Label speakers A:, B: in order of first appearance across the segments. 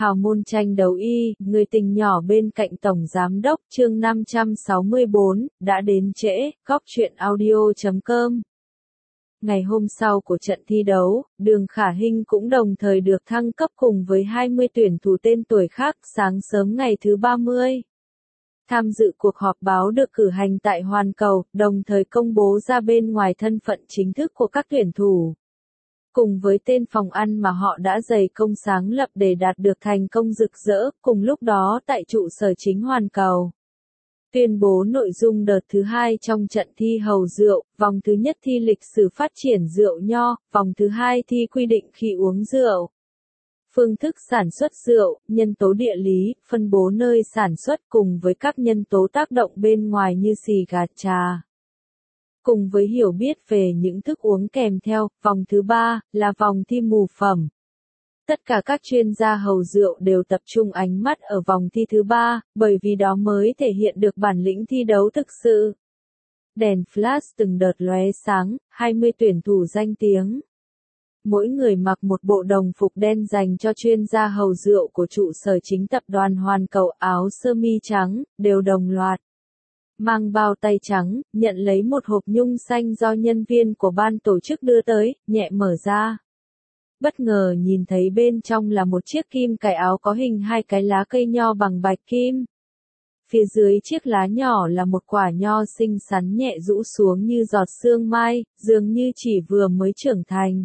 A: Hào môn tranh đấu y, người tình nhỏ bên cạnh Tổng Giám đốc, chương 564, đã đến trễ, góc truyện audio.com. Ngày hôm sau của trận thi đấu, Đường Khả Hinh cũng đồng thời được thăng cấp cùng với 20 tuyển thủ tên tuổi khác sáng sớm ngày thứ 30. Tham dự cuộc họp báo được cử hành tại Hoàn Cầu, đồng thời công bố ra bên ngoài thân phận chính thức của các tuyển thủ. Cùng với tên phòng ăn mà họ đã dày công sáng lập để đạt được thành công rực rỡ, cùng lúc đó tại trụ sở chính Hoàn Cầu. Tuyên bố nội dung đợt thứ 2 trong trận thi hầu rượu, vòng thứ nhất thi lịch sử phát triển rượu nho, vòng thứ 2 thi quy định khi uống rượu. Phương thức sản xuất rượu, nhân tố địa lý, phân bố nơi sản xuất cùng với các nhân tố tác động bên ngoài như xì gà trà. Cùng với hiểu biết về những thức uống kèm theo, vòng thứ 3 là vòng thi mù phẩm. Tất cả các chuyên gia hầu rượu đều tập trung ánh mắt ở vòng thi thứ 3, bởi vì đó mới thể hiện được bản lĩnh thi đấu thực sự. Đèn flash từng đợt lóe sáng, 20 tuyển thủ danh tiếng. Mỗi người mặc một bộ đồng phục đen dành cho chuyên gia hầu rượu của trụ sở chính tập đoàn Hoàn Cầu, áo sơ mi trắng, đều đồng loạt mang bao tay trắng, nhận lấy một hộp nhung xanh do nhân viên của ban tổ chức đưa tới, nhẹ mở ra. Bất ngờ nhìn thấy bên trong là một chiếc kim cài áo có hình hai cái lá cây nho bằng bạch kim. Phía dưới chiếc lá nhỏ là một quả nho xinh xắn nhẹ rũ xuống như giọt sương mai, dường như chỉ vừa mới trưởng thành.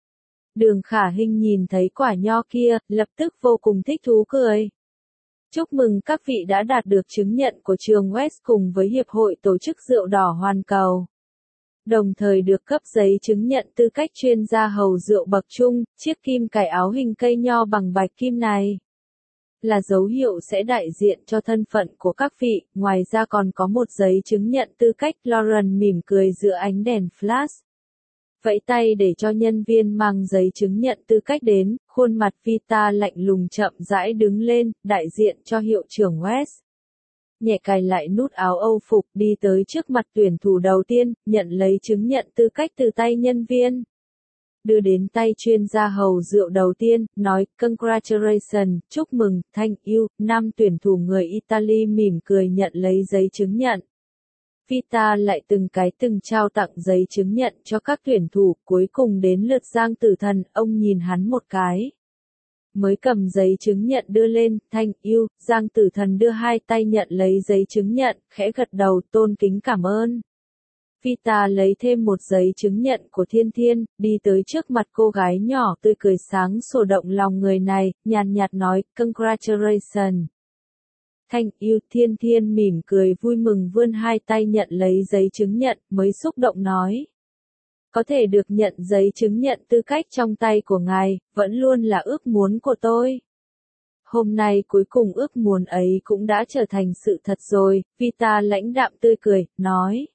A: Đường Khả Hinh nhìn thấy quả nho kia, lập tức vô cùng thích thú cười. Chúc mừng các vị đã đạt được chứng nhận của trường West cùng với Hiệp hội Tổ chức Rượu Đỏ Hoàn Cầu. Đồng thời được cấp giấy chứng nhận tư cách chuyên gia hầu rượu bậc trung, chiếc kim cài áo hình cây nho bằng bạch kim này là dấu hiệu sẽ đại diện cho thân phận của các vị, ngoài ra còn có một giấy chứng nhận tư cách. Lauren mỉm cười giữa ánh đèn flash. Vẫy tay để cho nhân viên mang giấy chứng nhận tư cách đến, khuôn mặt Vita lạnh lùng chậm rãi đứng lên, đại diện cho hiệu trưởng West. Nhẹ cài lại nút áo Âu phục đi tới trước mặt tuyển thủ đầu tiên, nhận lấy chứng nhận tư cách từ tay nhân viên. Đưa đến tay chuyên gia hầu rượu đầu tiên, nói, Congratulations, chúc mừng, thank you, nam tuyển thủ người Italy mỉm cười nhận lấy giấy chứng nhận. Vita lại từng cái từng trao tặng giấy chứng nhận cho các tuyển thủ, cuối cùng đến lượt Giang Tử Thần, ông nhìn hắn một cái. Mới cầm giấy chứng nhận đưa lên, thank you, Giang Tử Thần đưa hai tay nhận lấy giấy chứng nhận, khẽ gật đầu, tôn kính cảm ơn. Vita lấy thêm một giấy chứng nhận của Thiên Thiên, đi tới trước mặt cô gái nhỏ tươi cười sáng sổ động lòng người này, nhàn nhạt nói, congratulations. Thank you, Thiên Thiên mỉm cười vui mừng vươn hai tay nhận lấy giấy chứng nhận, mới xúc động nói. Có thể được nhận giấy chứng nhận tư cách trong tay của ngài, vẫn luôn là ước muốn của tôi. Hôm nay cuối cùng ước muốn ấy cũng đã trở thành sự thật rồi, Vita lãnh đạm tươi cười, nói.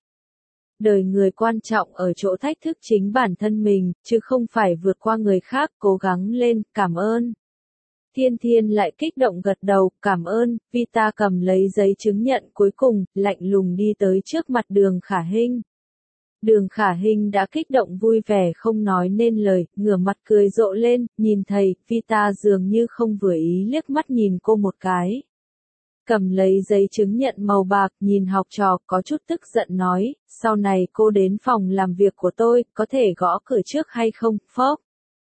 A: Đời người quan trọng ở chỗ thách thức chính bản thân mình, chứ không phải vượt qua người khác, cố gắng lên, cảm ơn. Thiên Thiên lại kích động gật đầu, cảm ơn, Vita cầm lấy giấy chứng nhận cuối cùng, lạnh lùng đi tới trước mặt Đường Khả Hinh. Đường Khả Hinh đã kích động vui vẻ không nói nên lời, ngửa mặt cười rộ lên, nhìn thầy, Vita dường như không vừa ý liếc mắt nhìn cô một cái. Cầm lấy giấy chứng nhận màu bạc, nhìn học trò, có chút tức giận nói, sau này cô đến phòng làm việc của tôi, có thể gõ cửa trước hay không, phốc.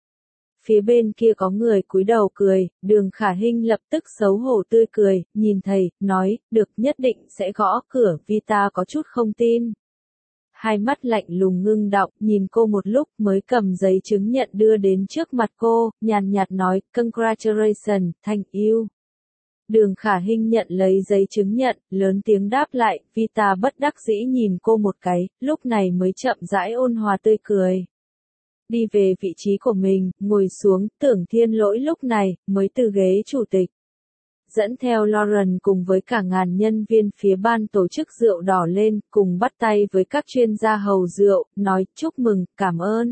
A: Phía bên kia có người cúi đầu cười, Đường Khả Hinh lập tức xấu hổ tươi cười, nhìn thầy, nói, được nhất định sẽ gõ cửa, Vita có chút không tin. Hai mắt lạnh lùng ngưng đọng, nhìn cô một lúc mới cầm giấy chứng nhận đưa đến trước mặt cô, nhàn nhạt nói, congratulations, thank you. Đường Khả Hinh nhận lấy giấy chứng nhận, lớn tiếng đáp lại, Vita bất đắc dĩ nhìn cô một cái, lúc này mới chậm rãi ôn hòa tươi cười. Đi về vị trí của mình, ngồi xuống, Tưởng Thiên Lỗi lúc này, mới từ ghế chủ tịch. Dẫn theo Lauren cùng với cả ngàn nhân viên phía ban tổ chức rượu đỏ lên, cùng bắt tay với các chuyên gia hầu rượu, nói, chúc mừng, cảm ơn.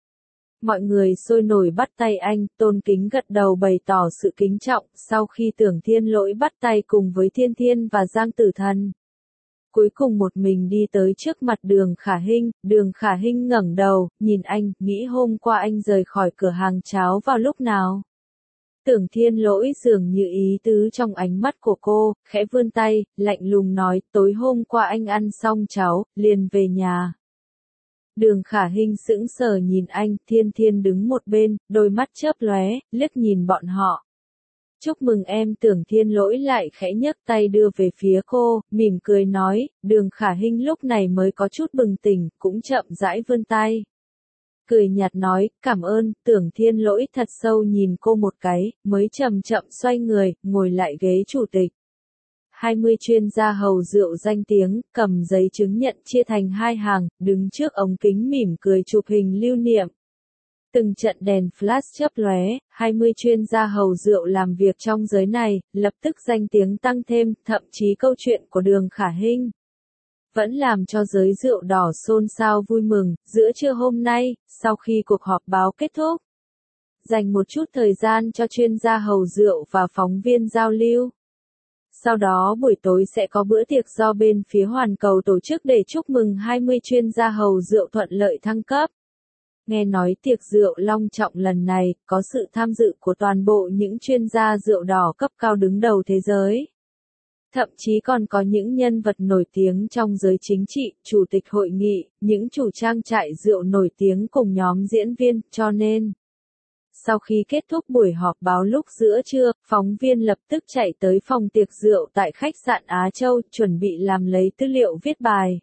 A: Mọi người sôi nổi bắt tay anh, tôn kính gật đầu bày tỏ sự kính trọng, sau khi Tưởng Thiên Lỗi bắt tay cùng với Thiên Thiên và Giang Tử Thần. Cuối cùng một mình đi tới trước mặt Đường Khả Hinh ngẩng đầu, nhìn anh, nghĩ hôm qua anh rời khỏi cửa hàng cháo vào lúc nào. Tưởng Thiên Lỗi dường như ý tứ trong ánh mắt của cô, khẽ vươn tay, lạnh lùng nói, tối hôm qua anh ăn xong cháu, liền về nhà. Đường Khả Hinh sững sờ nhìn anh, Thiên Thiên đứng một bên, đôi mắt chớp lóe, liếc nhìn bọn họ. Chúc mừng em. Tưởng Thiên Lỗi lại khẽ nhấc tay đưa về phía cô, mỉm cười nói, Đường Khả Hinh lúc này mới có chút bừng tỉnh, cũng chậm rãi vươn tay. Cười nhạt nói, cảm ơn. Tưởng Thiên Lỗi thật sâu nhìn cô một cái, mới chậm chậm xoay người, ngồi lại ghế chủ tịch. 20 chuyên gia hầu rượu danh tiếng, cầm giấy chứng nhận chia thành hai hàng, đứng trước ống kính mỉm cười chụp hình lưu niệm. Từng trận đèn flash chớp lóe, 20 chuyên gia hầu rượu làm việc trong giới này, lập tức danh tiếng tăng thêm, thậm chí câu chuyện của Đường Khả Hinh vẫn làm cho giới rượu đỏ xôn xao vui mừng. Giữa trưa hôm nay, sau khi cuộc họp báo kết thúc, dành một chút thời gian cho chuyên gia hầu rượu và phóng viên giao lưu. Sau đó buổi tối sẽ có bữa tiệc do bên phía Hoàn Cầu tổ chức để chúc mừng 20 chuyên gia hầu rượu thuận lợi thăng cấp. Nghe nói tiệc rượu long trọng lần này, có sự tham dự của toàn bộ những chuyên gia rượu đỏ cấp cao đứng đầu thế giới. Thậm chí còn có những nhân vật nổi tiếng trong giới chính trị, chủ tịch hội nghị, những chủ trang trại rượu nổi tiếng cùng nhóm diễn viên, cho nên sau khi kết thúc buổi họp báo lúc giữa trưa, phóng viên lập tức chạy tới phòng tiệc rượu tại khách sạn Á Châu, chuẩn bị làm lấy tư liệu viết bài.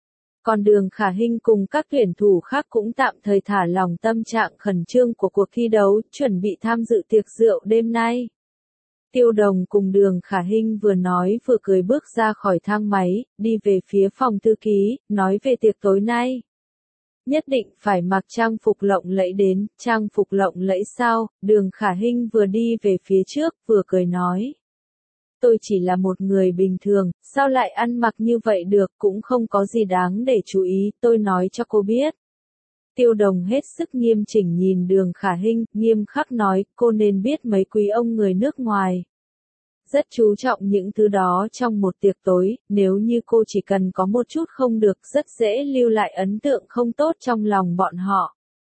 A: Còn Đường Khả Hinh cùng các tuyển thủ khác cũng tạm thời thả lỏng tâm trạng khẩn trương của cuộc thi đấu, chuẩn bị tham dự tiệc rượu đêm nay. Tiêu Đồng cùng Đường Khả Hinh vừa nói vừa cười bước ra khỏi thang máy, đi về phía phòng thư ký, nói về tiệc tối nay. Nhất định phải mặc trang phục lộng lẫy đến. Trang phục lộng lẫy sao? Đường Khả Hinh vừa đi về phía trước, vừa cười nói. Tôi chỉ là một người bình thường, sao lại ăn mặc như vậy được, cũng không có gì đáng để chú ý, tôi nói cho cô biết. Tiêu Đồng hết sức nghiêm chỉnh nhìn Đường Khả Hinh, nghiêm khắc nói, cô nên biết mấy quý ông người nước ngoài rất chú trọng những thứ đó trong một tiệc tối, nếu như cô chỉ cần có một chút không được, rất dễ lưu lại ấn tượng không tốt trong lòng bọn họ.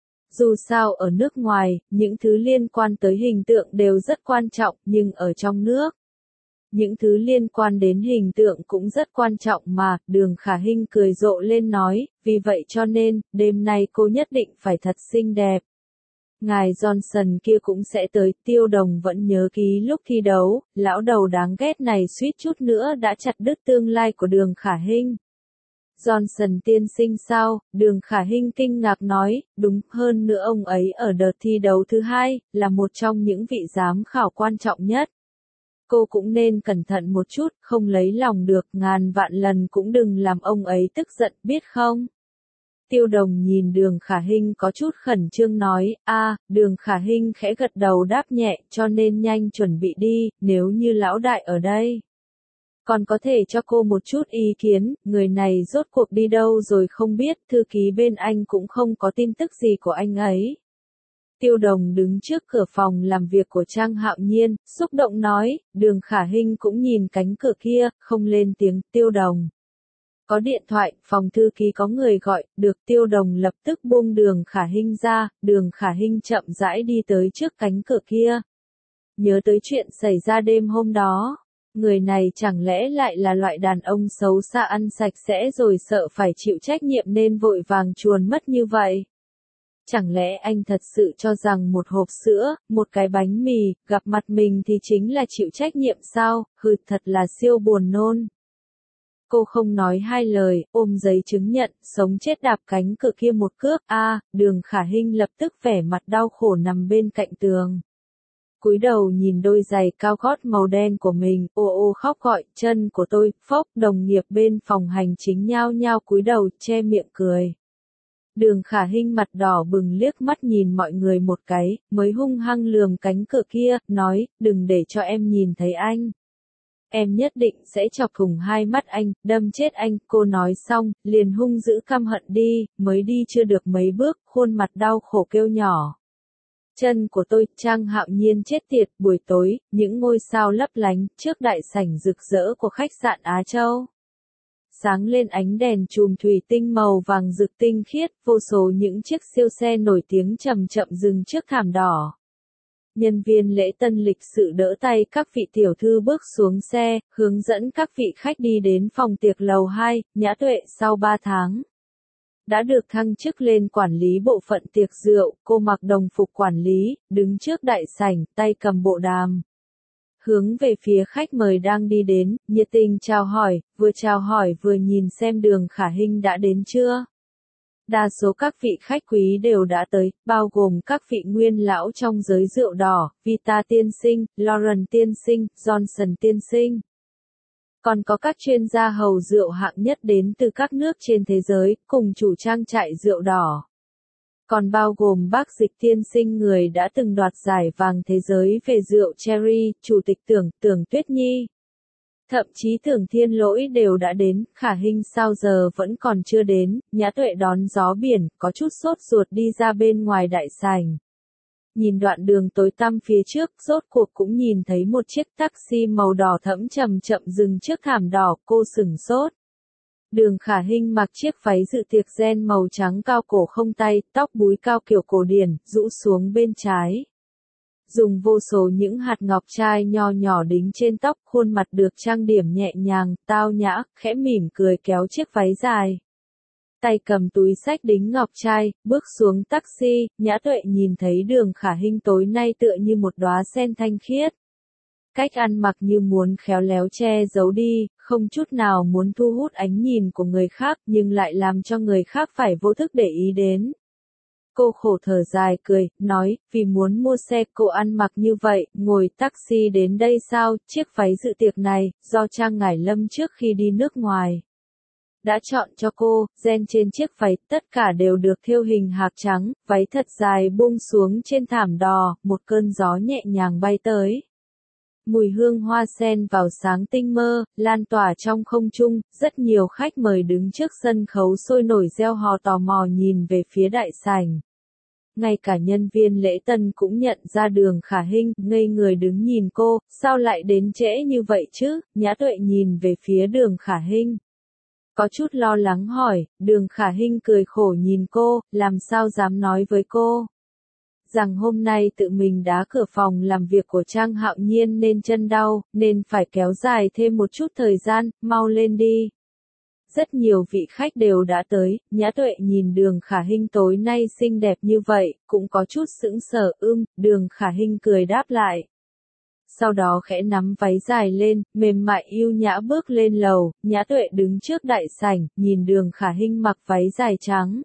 A: Dù sao ở nước ngoài, những thứ liên quan tới hình tượng đều rất quan trọng, nhưng ở trong nước, những thứ liên quan đến hình tượng cũng rất quan trọng mà. Đường Khả Hinh cười rộ lên nói, vì vậy cho nên, đêm nay cô nhất định phải thật xinh đẹp. Ngài Johnson kia cũng sẽ tới. Tiêu Đồng vẫn nhớ ký lúc thi đấu, lão đầu đáng ghét này suýt chút nữa đã chặt đứt tương lai của Đường Khả Hinh. Johnson tiên sinh sao? Đường Khả Hinh kinh ngạc nói, đúng, hơn nữa ông ấy ở đợt thi đấu thứ hai, là một trong những vị giám khảo quan trọng nhất. Cô cũng nên cẩn thận một chút, không lấy lòng được, ngàn vạn lần cũng đừng làm ông ấy tức giận, biết không? Tiêu Đồng nhìn Đường Khả Hinh có chút khẩn trương nói, Đường Khả Hinh khẽ gật đầu đáp nhẹ, cho nên nhanh chuẩn bị đi, nếu như lão đại ở đây. Còn có thể cho cô một chút ý kiến, người này rốt cuộc đi đâu rồi không biết, thư ký bên anh cũng không có tin tức gì của anh ấy. Tiêu Đồng đứng trước cửa phòng làm việc của Trang Hạo Nhiên, xúc động nói, Đường Khả Hinh cũng nhìn cánh cửa kia, không lên tiếng. Tiêu Đồng. Có điện thoại, phòng thư ký có người gọi, được. Tiêu Đồng lập tức buông Đường Khả Hinh ra. Đường Khả Hinh chậm rãi đi tới trước cánh cửa kia. Nhớ tới chuyện xảy ra đêm hôm đó. Người này chẳng lẽ lại là loại đàn ông xấu xa ăn sạch sẽ rồi sợ phải chịu trách nhiệm nên vội vàng chuồn mất như vậy? Chẳng lẽ anh thật sự cho rằng một hộp sữa, một cái bánh mì, gặp mặt mình thì chính là chịu trách nhiệm sao? Hừ, thật là siêu buồn nôn. Cô không nói hai lời, ôm giấy chứng nhận, sống chết đạp cánh cửa kia một cước. Đường Khả Hinh lập tức vẻ mặt đau khổ nằm bên cạnh tường. Cúi đầu nhìn đôi giày cao gót màu đen của mình, ô khóc gọi, chân của tôi, phốc. Đồng nghiệp bên phòng hành chính nhao nhao cúi đầu, che miệng cười. Đường Khả Hinh mặt đỏ bừng liếc mắt nhìn mọi người một cái, mới hung hăng lườm cánh cửa kia, nói, đừng để cho em nhìn thấy anh. Em nhất định sẽ chọc thủng hai mắt anh, đâm chết anh. Cô nói xong, liền hung dữ căm hận đi, mới đi chưa được mấy bước, khuôn mặt đau khổ kêu nhỏ. Chân của tôi. Trang Hạo Nhiên chết tiệt. Buổi tối, những ngôi sao lấp lánh, trước đại sảnh rực rỡ của khách sạn Á Châu. Sáng lên ánh đèn chùm thủy tinh màu vàng rực tinh khiết, vô số những chiếc siêu xe nổi tiếng chậm chậm dừng trước thảm đỏ. Nhân viên lễ tân lịch sự đỡ tay các vị tiểu thư bước xuống xe, hướng dẫn các vị khách đi đến phòng tiệc lầu 2, Nhã Tuệ sau 3 tháng. Đã được thăng chức lên quản lý bộ phận tiệc rượu, cô mặc đồng phục quản lý, đứng trước đại sảnh, tay cầm bộ đàm. Hướng về phía khách mời đang đi đến, nhiệt tình chào hỏi vừa nhìn xem Đường Khả Hinh đã đến chưa. Đa số các vị khách quý đều đã tới, bao gồm các vị nguyên lão trong giới rượu đỏ, Vita tiên sinh, Lauren tiên sinh, Johnson tiên sinh. Còn có các chuyên gia hầu rượu hạng nhất đến từ các nước trên thế giới, cùng chủ trang trại rượu đỏ. Còn bao gồm bác Dịch tiên sinh người đã từng đoạt giải vàng thế giới về rượu Cherry, chủ tịch Tưởng Tuyết Nhi. Thậm chí Tưởng Thiên Lỗi đều đã đến, Khả Hinh sao giờ vẫn còn chưa đến, Nhã Tuệ đón gió biển, có chút sốt ruột đi ra bên ngoài đại sảnh. Nhìn đoạn đường tối tăm phía trước, rốt cuộc cũng nhìn thấy một chiếc taxi màu đỏ thẫm chậm chậm dừng trước thảm đỏ, cô sửng sốt. Đường Khả Hinh mặc chiếc váy dự tiệc ren màu trắng cao cổ không tay, tóc búi cao kiểu cổ điển, rũ xuống bên trái. Dùng vô số những hạt ngọc trai nho nhỏ đính trên tóc, khuôn mặt được trang điểm nhẹ nhàng, tao nhã, khẽ mỉm cười kéo chiếc váy dài. Tay cầm túi xách đính ngọc trai, bước xuống taxi, Nhã Tuệ nhìn thấy Đường Khả Hinh tối nay tựa như một đóa sen thanh khiết. Cách ăn mặc như muốn khéo léo che giấu đi, không chút nào muốn thu hút ánh nhìn của người khác nhưng lại làm cho người khác phải vô thức để ý đến. Cô khổ thở dài cười, nói, vì muốn mua xe cô ăn mặc như vậy, ngồi taxi đến đây sao, chiếc váy dự tiệc này, do Trang Ngải Lâm trước khi đi nước ngoài đã chọn cho cô, ren trên chiếc váy, tất cả đều được thêu hình hạc trắng, váy thật dài buông xuống trên thảm đỏ, một cơn gió nhẹ nhàng bay tới. Mùi hương hoa sen vào sáng tinh mơ, lan tỏa trong không trung, rất nhiều khách mời đứng trước sân khấu sôi nổi reo hò tò mò nhìn về phía đại sảnh. Ngay cả nhân viên lễ tân cũng nhận ra Đường Khả Hinh, ngây người đứng nhìn cô, sao lại đến trễ như vậy chứ, Nhã Tuệ nhìn về phía Đường Khả Hinh. Có chút lo lắng hỏi, Đường Khả Hinh cười khổ nhìn cô, làm sao dám nói với cô rằng hôm nay tự mình đá cửa phòng làm việc của Trang Hạo Nhiên nên chân đau, nên phải kéo dài thêm một chút thời gian, mau lên đi. Rất nhiều vị khách đều đã tới, Nhã Tuệ nhìn Đường Khả Hinh tối nay xinh đẹp như vậy, cũng có chút sững sờ, Đường Khả Hinh cười đáp lại. Sau đó khẽ nắm váy dài lên, mềm mại yêu nhã bước lên lầu, Nhã Tuệ đứng trước đại sảnh, nhìn Đường Khả Hinh mặc váy dài trắng.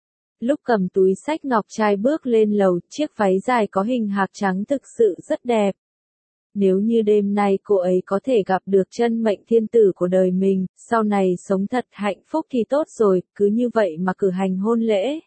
A: Lúc cầm túi xách ngọc trai bước lên lầu, chiếc váy dài có hình hạc trắng thực sự rất đẹp. Nếu như đêm nay cô ấy có thể gặp được chân mệnh thiên tử của đời mình, sau này sống thật hạnh phúc thì tốt rồi, cứ như vậy mà cử hành hôn lễ.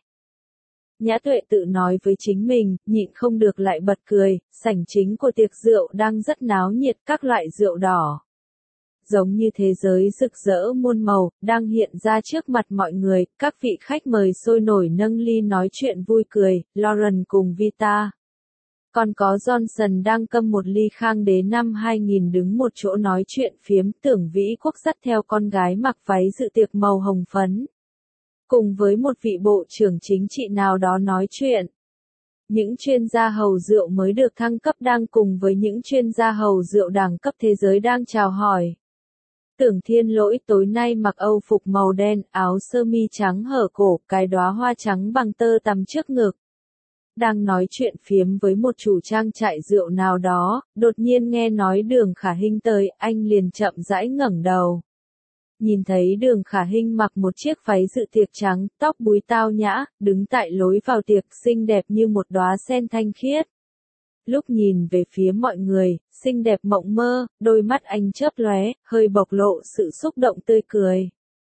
A: Nhã Tuệ tự nói với chính mình, nhịn không được lại bật cười, sảnh chính của tiệc rượu đang rất náo nhiệt, các loại rượu đỏ. Giống như thế giới rực rỡ muôn màu, đang hiện ra trước mặt mọi người, các vị khách mời sôi nổi nâng ly nói chuyện vui cười, Lauren cùng Vita. Còn có Johnson đang câm một ly Khang Đế năm 2000 đứng một chỗ nói chuyện phiếm, Tưởng Vĩ Quốc dắt theo con gái mặc váy dự tiệc màu hồng phấn. Cùng với một vị bộ trưởng chính trị nào đó nói chuyện. Những chuyên gia hầu rượu mới được thăng cấp đang cùng với những chuyên gia hầu rượu đẳng cấp thế giới đang chào hỏi. Tưởng Thiên Lỗi tối nay mặc âu phục màu đen, áo sơ mi trắng hở cổ, cái đóa hoa trắng bằng tơ tằm trước ngực. Đang nói chuyện phiếm với một chủ trang trại rượu nào đó, đột nhiên nghe nói Đường Khả Hinh tới, anh liền chậm rãi ngẩng đầu. Nhìn thấy Đường Khả Hinh mặc một chiếc váy dự tiệc trắng, tóc búi tao nhã, đứng tại lối vào tiệc, xinh đẹp như một đóa sen thanh khiết. Lúc nhìn về phía mọi người, xinh đẹp mộng mơ, đôi mắt anh chớp lóe, hơi bộc lộ sự xúc động tươi cười.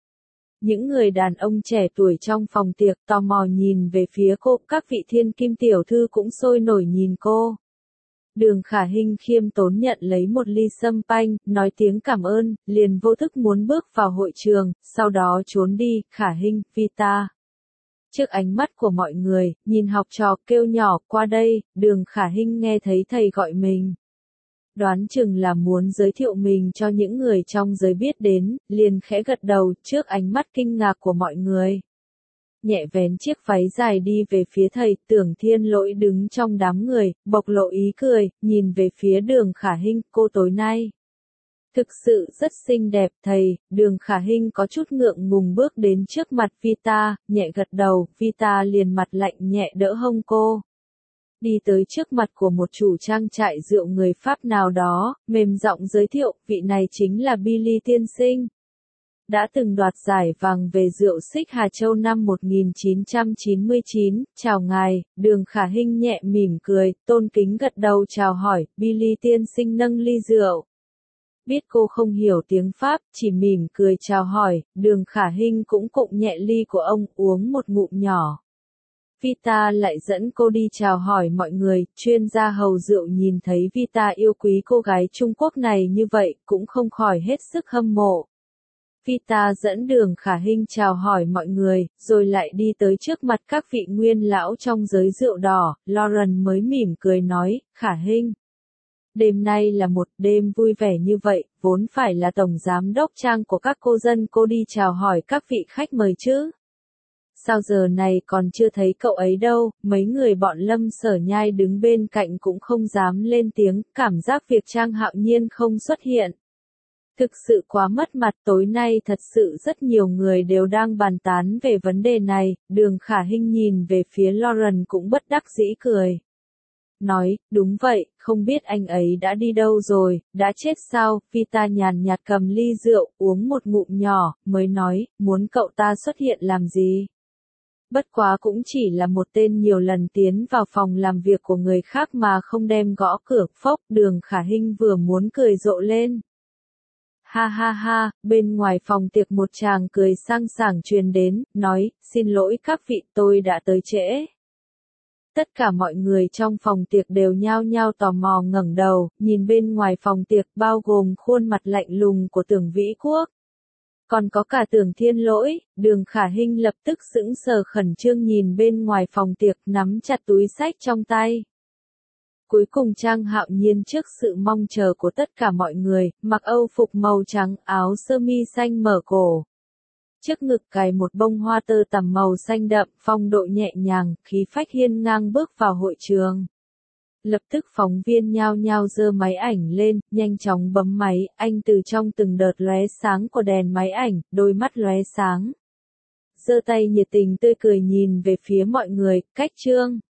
A: Những người đàn ông trẻ tuổi trong phòng tiệc tò mò nhìn về phía cô, các vị thiên kim tiểu thư cũng sôi nổi nhìn cô. Đường Khả Hinh khiêm tốn nhận lấy một ly sâm panh, nói tiếng cảm ơn, liền vô thức muốn bước vào hội trường, sau đó trốn đi, Khả Hinh, Vita. Trước ánh mắt của mọi người, nhìn học trò kêu nhỏ, qua đây, Đường Khả Hinh nghe thấy thầy gọi mình. Đoán chừng là muốn giới thiệu mình cho những người trong giới biết đến, liền khẽ gật đầu trước ánh mắt kinh ngạc của mọi người. nhẹ vén chiếc váy dài đi về phía thầy. Tưởng Thiên Lỗi đứng trong đám người, bộc lộ ý cười, nhìn về phía Đường Khả Hinh. Cô tối nay thực sự rất xinh đẹp thầy. Đường Khả Hinh có chút ngượng ngùng bước đến trước mặt Vita, nhẹ gật đầu. Vita liền mặt lạnh nhẹ đỡ hông cô. Đi tới trước mặt của một chủ trang trại rượu người Pháp nào đó, mềm giọng giới thiệu, vị này chính là Billy tiên sinh. Đã từng đoạt giải vàng về rượu Xích Hà Châu năm 1999, chào ngài. Đường Khả Hinh nhẹ mỉm cười, tôn kính gật đầu chào hỏi. Billy tiên sinh nâng ly rượu. Biết cô không hiểu tiếng Pháp, chỉ mỉm cười chào hỏi. Đường Khả Hinh cũng cụng nhẹ ly của ông, uống một ngụm nhỏ. Vita lại dẫn cô đi chào hỏi mọi người. Chuyên gia hầu rượu nhìn thấy Vita yêu quý cô gái Trung Quốc này như vậy, cũng không khỏi hết sức hâm mộ. Vita dẫn Đường Khả Hinh chào hỏi mọi người, rồi lại đi tới trước mặt các vị nguyên lão trong giới rượu đỏ. Lauren mới mỉm cười nói, Khả Hinh, đêm nay là một đêm vui vẻ như vậy, vốn phải là tổng giám đốc trang của các cô dân cô đi chào hỏi các vị khách mời chứ. Sao giờ này còn chưa thấy cậu ấy đâu? Mấy người bọn Lâm Sở Nhai đứng bên cạnh cũng không dám lên tiếng, cảm giác việc Trang Hạo Nhiên không xuất hiện thực sự quá mất mặt. Tối nay thật sự rất nhiều người đều đang bàn tán về vấn đề này. Đường Khả Hinh nhìn về phía Lauren cũng bất đắc dĩ cười. Nói, đúng vậy, không biết anh ấy đã đi đâu rồi, đã chết sao? Vita nhàn nhạt cầm ly rượu, uống một ngụm nhỏ, mới nói, muốn cậu ta xuất hiện làm gì? Bất quá cũng chỉ là một tên nhiều lần tiến vào phòng làm việc của người khác mà không đem gõ cửa. Phốc. Đường Khả Hinh vừa muốn cười rộ lên. Ha ha ha, bên ngoài phòng tiệc một chàng cười sang sảng truyền đến, nói, xin lỗi các vị, tôi đã tới trễ. Tất cả mọi người trong phòng tiệc đều nhao nhao tò mò ngẩng đầu, nhìn bên ngoài phòng tiệc, bao gồm khuôn mặt lạnh lùng của Tưởng Vĩ Quốc. Còn có cả Tưởng Thiên Lỗi. Đường Khả Hinh lập tức sững sờ khẩn trương nhìn bên ngoài phòng tiệc, nắm chặt túi xách trong tay. Cuối cùng Trang Hạo Nhiên trước sự mong chờ của tất cả mọi người, mặc âu phục màu trắng, áo sơ mi xanh mở cổ. Trước ngực cài một bông hoa tơ tằm màu xanh đậm, phong độ nhẹ nhàng, khí phách hiên ngang bước vào hội trường. Lập tức phóng viên nhao nhao giơ máy ảnh lên, nhanh chóng bấm máy, anh từ trong từng đợt lóe sáng của đèn máy ảnh, đôi mắt lóe sáng. Giơ tay nhiệt tình tươi cười nhìn về phía mọi người, cách Trương